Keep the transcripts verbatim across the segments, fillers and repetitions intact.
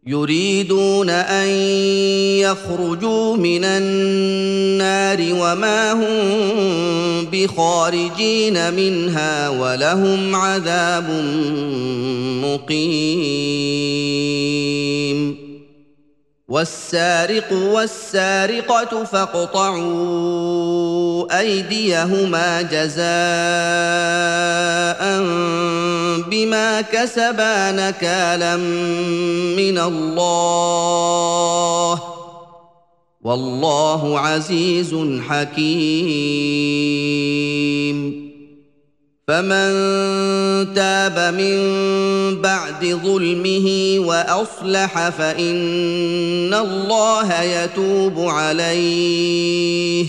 يريدون أن يخرجوا من النار وما هم بخارجين منها ولهم عذاب مقيم والسارق والسارقة فاقطعوا أيديهما جزاء بما كسبا نكالا من الله والله عزيز حكيم فمن تاب من بعد ظلمه وأصلح فإن الله يتوب عليه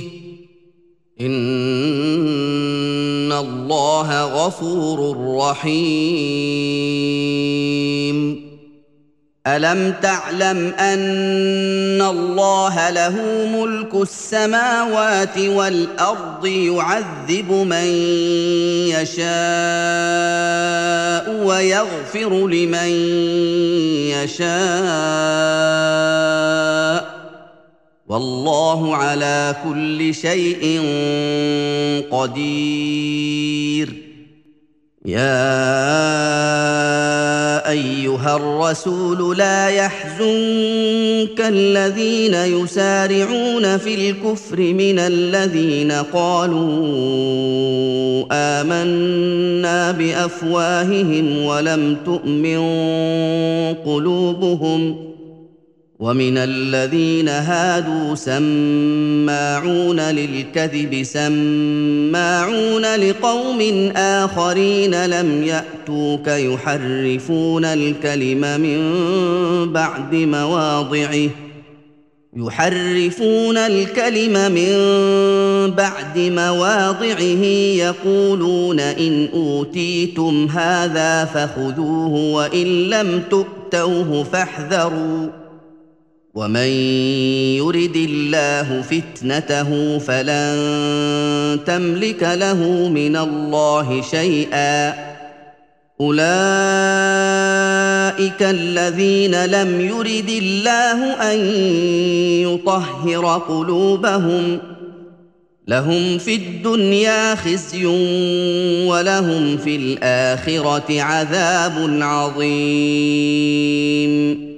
إن الله غفور رحيم ألم تعلم أن الله له ملك السماوات والأرض يعذب من يشاء ويغفر لمن يشاء والله على كل شيء قدير يا أيها الرسول لا يحزنك الذين يسارعون في الكفر من الذين قالوا آمنا بأفواههم ولم تؤمن قلوبهم ومن الذين هادوا سماعون للكذب سماعون لقوم آخرين لم يأتوك يحرفون الكلم من بعد مواضعه يحرفون الكلم من بعد مواضعه يقولون إن أوتيتم هذا فخذوه وإن لم تؤتوه فاحذروا ومن يرد الله فتنته فلن تملك له من الله شيئا أولئك الذين لم يرد الله أن يطهر قلوبهم لهم في الدنيا خزي ولهم في الآخرة عذاب عظيم